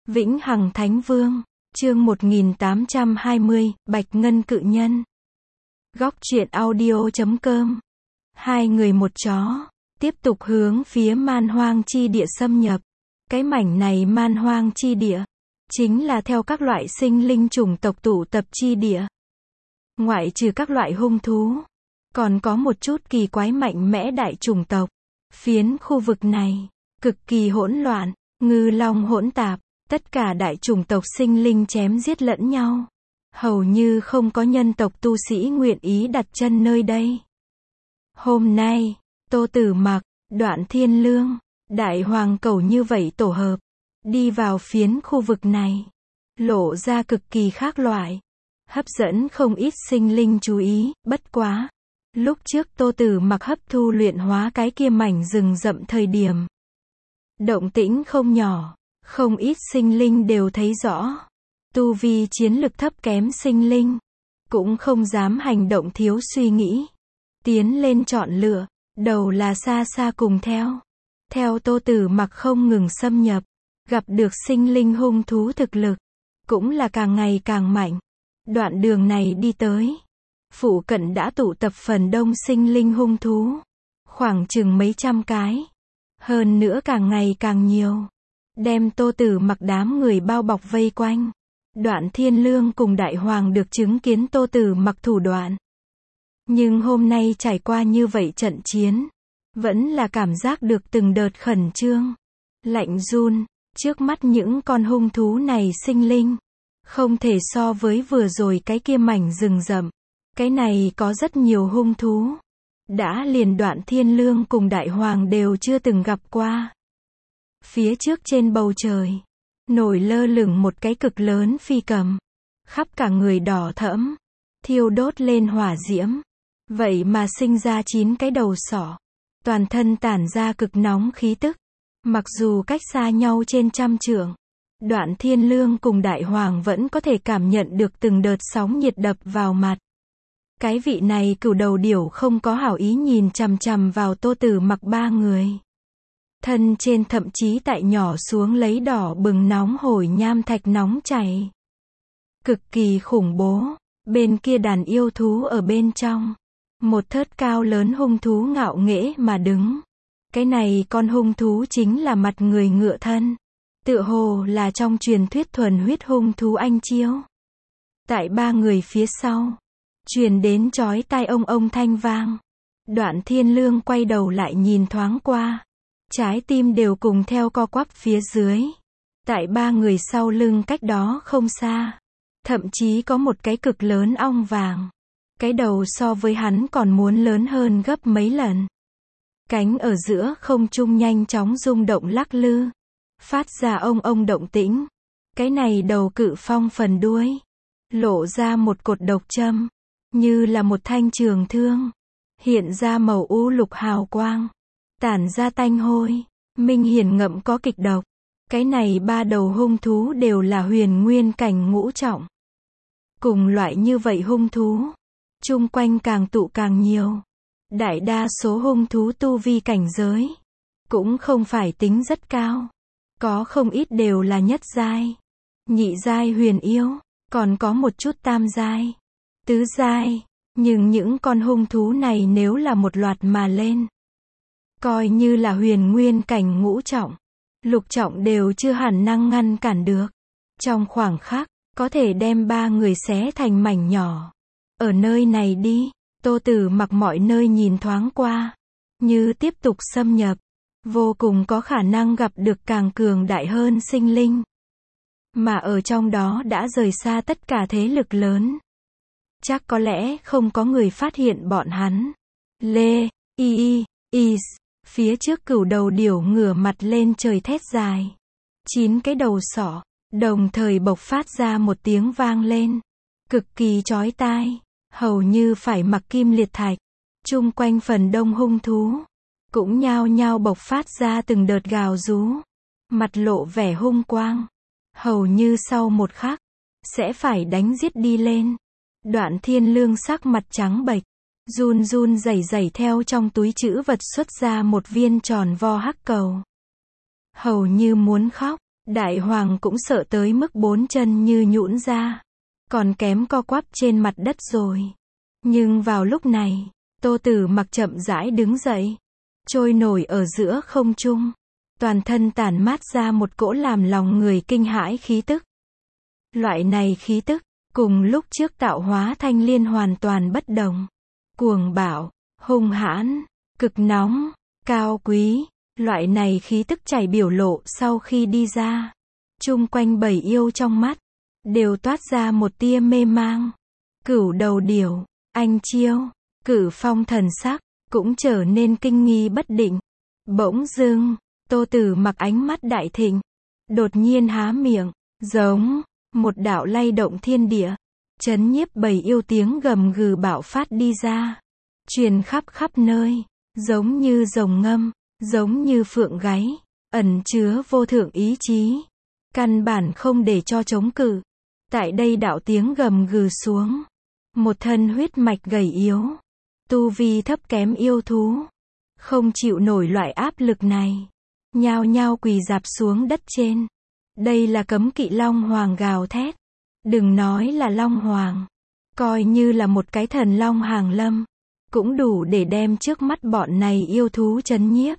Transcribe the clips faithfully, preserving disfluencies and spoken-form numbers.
Vĩnh Hằng Thánh Vương, chương một nghìn tám trăm hai mươi, Bạch Ngân Cự Nhân. Góc truyện audio chấm com. Hai người một chó, tiếp tục hướng phía man hoang chi địa xâm nhập. Cái mảnh này man hoang chi địa, chính là theo các loại sinh linh chủng tộc tụ tập chi địa. Ngoại trừ các loại hung thú, còn có một chút kỳ quái mạnh mẽ đại chủng tộc. Phiến khu vực này, cực kỳ hỗn loạn, ngư long hỗn tạp, tất cả đại chủng tộc sinh linh chém giết lẫn nhau. Hầu như không có nhân tộc tu sĩ nguyện ý đặt chân nơi đây. Hôm nay, Tô Tử Mặc, Đoạn Thiên Lương, Đại Hoàng Cẩu như vậy tổ hợp, đi vào phiến khu vực này, lộ ra cực kỳ khác loại, hấp dẫn không ít sinh linh chú ý, bất quá. Lúc trước Tô Tử Mặc hấp thu luyện hóa cái kia mảnh rừng rậm thời điểm, động tĩnh không nhỏ, không ít sinh linh đều thấy rõ. Tu vi chiến lực thấp kém sinh linh, cũng không dám hành động thiếu suy nghĩ. Tiến lên chọn lựa, đầu là xa xa cùng theo. Theo Tô Tử Mặc không ngừng xâm nhập, gặp được sinh linh hung thú thực lực, cũng là càng ngày càng mạnh. Đoạn đường này đi tới, phụ cận đã tụ tập phần đông sinh linh hung thú, khoảng chừng mấy trăm cái. Hơn nữa càng ngày càng nhiều, đem Tô Tử Mặc đám người bao bọc vây quanh. Đoạn Thiên Lương cùng Đại Hoàng được chứng kiến Tô Tử Mặc thủ đoạn. Nhưng hôm nay trải qua như vậy trận chiến, vẫn là cảm giác được từng đợt khẩn trương, lạnh run, trước mắt những con hung thú này sinh linh, không thể so với vừa rồi cái kia mảnh rừng rậm. Cái này có rất nhiều hung thú, đã liền Đoạn Thiên Lương cùng Đại Hoàng đều chưa từng gặp qua. Phía trước trên bầu trời, nổi lơ lửng một cái cực lớn phi cầm, khắp cả người đỏ thẫm, thiêu đốt lên hỏa diễm, vậy mà sinh ra chín cái đầu sỏ, toàn thân tản ra cực nóng khí tức. Mặc dù cách xa nhau trên trăm trượng, Đoạn Thiên Lương cùng Đại Hoàng vẫn có thể cảm nhận được từng đợt sóng nhiệt đập vào mặt. Cái vị này cửu đầu điểu không có hảo ý nhìn chằm chằm vào Tô Tử Mặc ba người. Thân trên thậm chí tại nhỏ xuống lấy đỏ bừng nóng hổi nham thạch nóng chảy. Cực kỳ khủng bố, bên kia đàn yêu thú ở bên trong. Một thớt cao lớn hung thú ngạo nghễ mà đứng. Cái này con hung thú chính là mặt người ngựa thân. Tựa hồ là trong truyền thuyết thuần huyết hung thú Anh Chiêu. Tại ba người phía sau, truyền đến chói tai ông ông thanh vang. Đoạn Thiên Lương quay đầu lại nhìn thoáng qua. Trái tim đều cùng theo co quắp phía dưới. Tại ba người sau lưng cách đó không xa, thậm chí có một cái cực lớn ong vàng. Cái đầu so với hắn còn muốn lớn hơn gấp mấy lần. Cánh ở giữa không trung nhanh chóng rung động lắc lư, phát ra ông ông động tĩnh. Cái này đầu cự phong phần đuôi, lộ ra một cột độc châm, như là một thanh trường thương, hiện ra màu u lục hào quang, tản ra tanh hôi, minh hiển ngậm có kịch độc. Cái này ba đầu hung thú đều là huyền nguyên cảnh ngũ trọng. Cùng loại như vậy hung thú, chung quanh càng tụ càng nhiều. Đại đa số hung thú tu vi cảnh giới, cũng không phải tính rất cao. Có không ít đều là nhất giai, nhị giai huyền yêu, còn có một chút tam giai, tứ giai. Nhưng những con hung thú này nếu là một loạt mà lên, coi như là huyền nguyên cảnh ngũ trọng, lục trọng đều chưa hẳn năng ngăn cản được. Trong khoảng khắc, có thể đem ba người xé thành mảnh nhỏ. Ở nơi này đi, Tô Tử Mặc mọi nơi nhìn thoáng qua, như tiếp tục xâm nhập, vô cùng có khả năng gặp được càng cường đại hơn sinh linh. Mà ở trong đó đã rời xa tất cả thế lực lớn. Chắc có lẽ không có người phát hiện bọn hắn. Lê, y y, is, phía trước cửu đầu điểu ngửa mặt lên trời thét dài. Chín cái đầu sỏ, đồng thời bộc phát ra một tiếng vang lên. Cực kỳ chói tai, hầu như phải mặc kim liệt thạch. Chung quanh phần đông hung thú, cũng nhao nhao bộc phát ra từng đợt gào rú. Mặt lộ vẻ hung quang. Hầu như sau một khắc, sẽ phải đánh giết đi lên. Đoạn Thiên Lương sắc mặt trắng bệch, run run rẩy rẩy theo trong túi trữ vật xuất ra một viên tròn vo hắc cầu. Hầu như muốn khóc, Đại hoàng cũng sợ tới mức bốn chân như nhũn ra, còn kém co quắp trên mặt đất rồi. Nhưng vào lúc này, Tô Tử Mặc chậm rãi đứng dậy, trôi nổi ở giữa không trung, toàn thân tản mát ra một cỗ làm lòng người kinh hãi khí tức. Loại này khí tức, cùng lúc trước tạo hóa thanh liên hoàn toàn bất đồng. Cuồng bạo, hung hãn, cực nóng, cao quý, loại này khí tức chảy biểu lộ sau khi đi ra. Chung quanh bầy yêu trong mắt, đều toát ra một tia mê mang. Cửu đầu điểu, anh Chiêu, Cử Phong thần sắc, cũng trở nên kinh nghi bất định. Bỗng dưng, Tô Tử Mặc ánh mắt đại thịnh, đột nhiên há miệng, giống một đạo lay động thiên địa, chấn nhiếp bầy yêu tiếng gầm gừ bạo phát đi ra, truyền khắp khắp nơi, giống như rồng ngâm, giống như phượng gáy, ẩn chứa vô thượng ý chí, căn bản không để cho chống cự. Tại đây đạo tiếng gầm gừ xuống, một thân huyết mạch gầy yếu, tu vi thấp kém yêu thú, không chịu nổi loại áp lực này, nhao nhao quỳ rạp xuống đất trên. Đây là cấm kỵ Long Hoàng gào thét. Đừng nói là Long Hoàng, coi như là một cái thần long hàng lâm, cũng đủ để đem trước mắt bọn này yêu thú chấn nhiếp.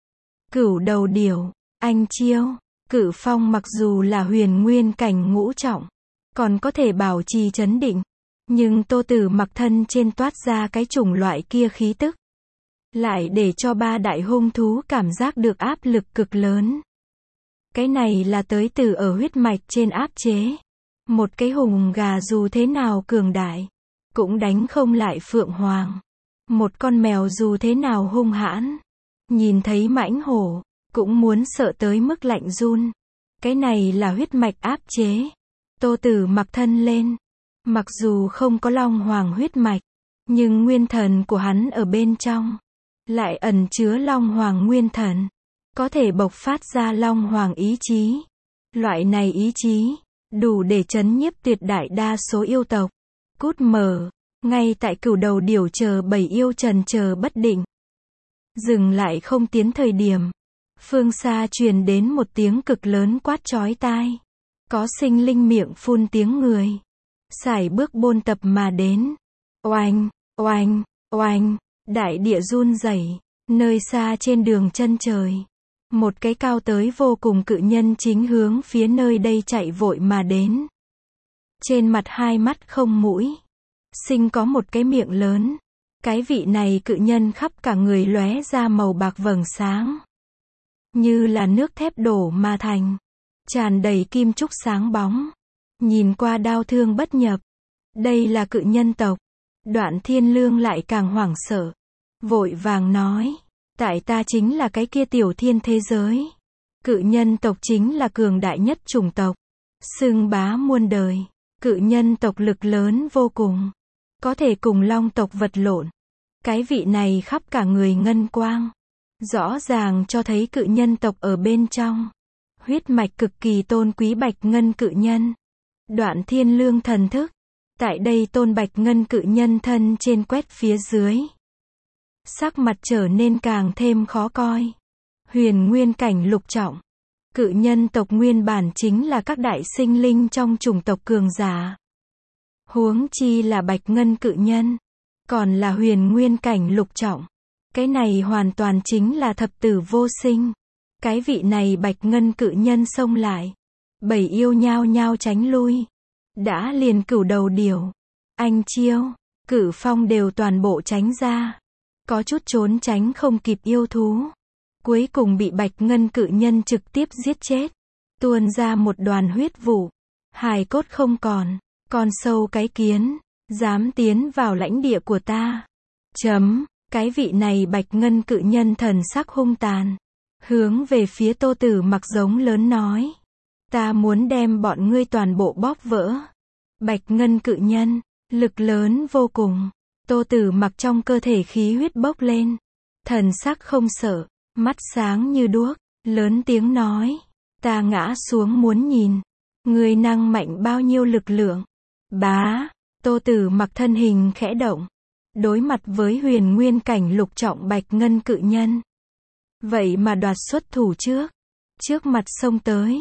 Cửu đầu điểu, anh Chiêu, Cử Phong mặc dù là huyền nguyên cảnh ngũ trọng, còn có thể bảo trì chấn định, nhưng Tô Tử Mặc thân trên toát ra cái chủng loại kia khí tức, lại để cho ba đại hung thú cảm giác được áp lực cực lớn. Cái này là tới từ ở huyết mạch trên áp chế. Một cái hùng gà dù thế nào cường đại, cũng đánh không lại Phượng Hoàng. Một con mèo dù thế nào hung hãn, nhìn thấy mãnh hổ, cũng muốn sợ tới mức lạnh run. Cái này là huyết mạch áp chế. Tô Tử Mặc thân lên, mặc dù không có Long Hoàng huyết mạch, nhưng nguyên thần của hắn ở bên trong, lại ẩn chứa Long Hoàng nguyên thần, có thể bộc phát ra Long Hoàng ý chí. Loại này ý chí, đủ để chấn nhiếp tuyệt đại đa số yêu tộc. Cút mở, ngay tại cửu đầu điểu chờ bầy yêu trần chờ bất định, dừng lại không tiến thời điểm, phương xa truyền đến một tiếng cực lớn quát chói tai. Có sinh linh miệng phun tiếng người, sải bước bôn tập mà đến. Oanh, oanh, oanh, đại địa run rẩy, nơi xa trên đường chân trời, một cái cao tới vô cùng cự nhân chính hướng phía nơi đây chạy vội mà đến. Trên mặt hai mắt không mũi, sinh có một cái miệng lớn. Cái vị này cự nhân khắp cả người lóe ra màu bạc vầng sáng, như là nước thép đổ mà thành, tràn đầy kim trúc sáng bóng, nhìn qua đau thương bất nhập. Đây là cự nhân tộc. Đoạn Thiên Lương lại càng hoảng sợ, vội vàng nói, tại ta chính là cái kia tiểu thiên thế giới. Cự nhân tộc chính là cường đại nhất chủng tộc, xưng bá muôn đời. Cự nhân tộc lực lớn vô cùng, có thể cùng long tộc vật lộn. Cái vị này khắp cả người ngân quang, rõ ràng cho thấy cự nhân tộc ở bên trong. Huyết mạch cực kỳ tôn quý bạch ngân cự nhân. Đoạn Thiên Lương thần thức, tại đây tôn bạch ngân cự nhân thân trên quét phía dưới. Sắc mặt trở nên càng thêm khó coi. Huyền nguyên cảnh lục trọng. Cự nhân tộc nguyên bản chính là các đại sinh linh trong chủng tộc cường giả. Huống chi là bạch ngân cự nhân, còn là huyền nguyên cảnh lục trọng. Cái này hoàn toàn chính là thập tử vô sinh. Cái vị này bạch ngân cự nhân xông lại, bầy yêu nhao nhao tránh lui. Đã liền cửu đầu điểu, anh Chiêu, Cử Phong đều toàn bộ tránh ra. Có chút trốn tránh không kịp yêu thú, cuối cùng bị bạch ngân cự nhân trực tiếp giết chết. Tuôn ra một đoàn huyết vụ, hài cốt không còn. Con sâu cái kiến, dám tiến vào lãnh địa của ta. Chấm, cái vị này bạch ngân cự nhân thần sắc hung tàn, hướng về phía Tô Tử Mặc giống lớn nói, ta muốn đem bọn ngươi toàn bộ bóp vỡ. Bạch ngân cự nhân, lực lớn vô cùng. Tô Tử Mặc trong cơ thể khí huyết bốc lên, thần sắc không sợ, mắt sáng như đuốc, lớn tiếng nói, ta ngã xuống muốn nhìn, ngươi năng mạnh bao nhiêu lực lượng. Bá, Tô Tử Mặc thân hình khẽ động, đối mặt với huyền nguyên cảnh lục trọng bạch ngân cự nhân. Vậy mà đoạt xuất thủ trước, trước mặt xông tới,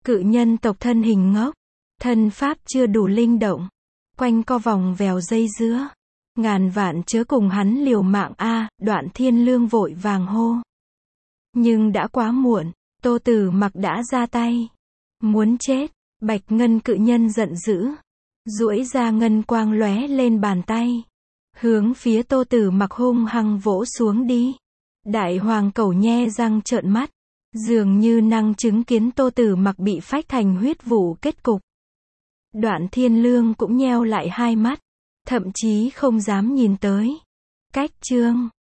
Cự nhân tộc thân hình ngốc, thân pháp chưa đủ linh động, quanh co vòng vèo dây dưa. Ngàn vạn chớ cùng hắn liều mạng a, Đoạn Thiên Lương vội vàng hô. Nhưng đã quá muộn, Tô Tử Mặc đã ra tay. Muốn chết, Bạch Ngân cự nhân giận dữ, duỗi ra ngân quang lóe lên bàn tay, hướng phía Tô Tử Mặc hung hăng vỗ xuống đi. Đại hoàng cẩu nhe răng trợn mắt, dường như năng chứng kiến Tô Tử Mặc bị phách thành huyết vụ kết cục. Đoạn Thiên Lương cũng nheo lại hai mắt, thậm chí không dám nhìn tới. Cách chương